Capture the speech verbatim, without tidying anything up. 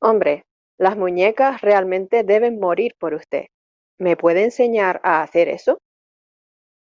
Hombre, las muñecas realmente deben morir por usted. ¿Me puede enseñar a hacer eso?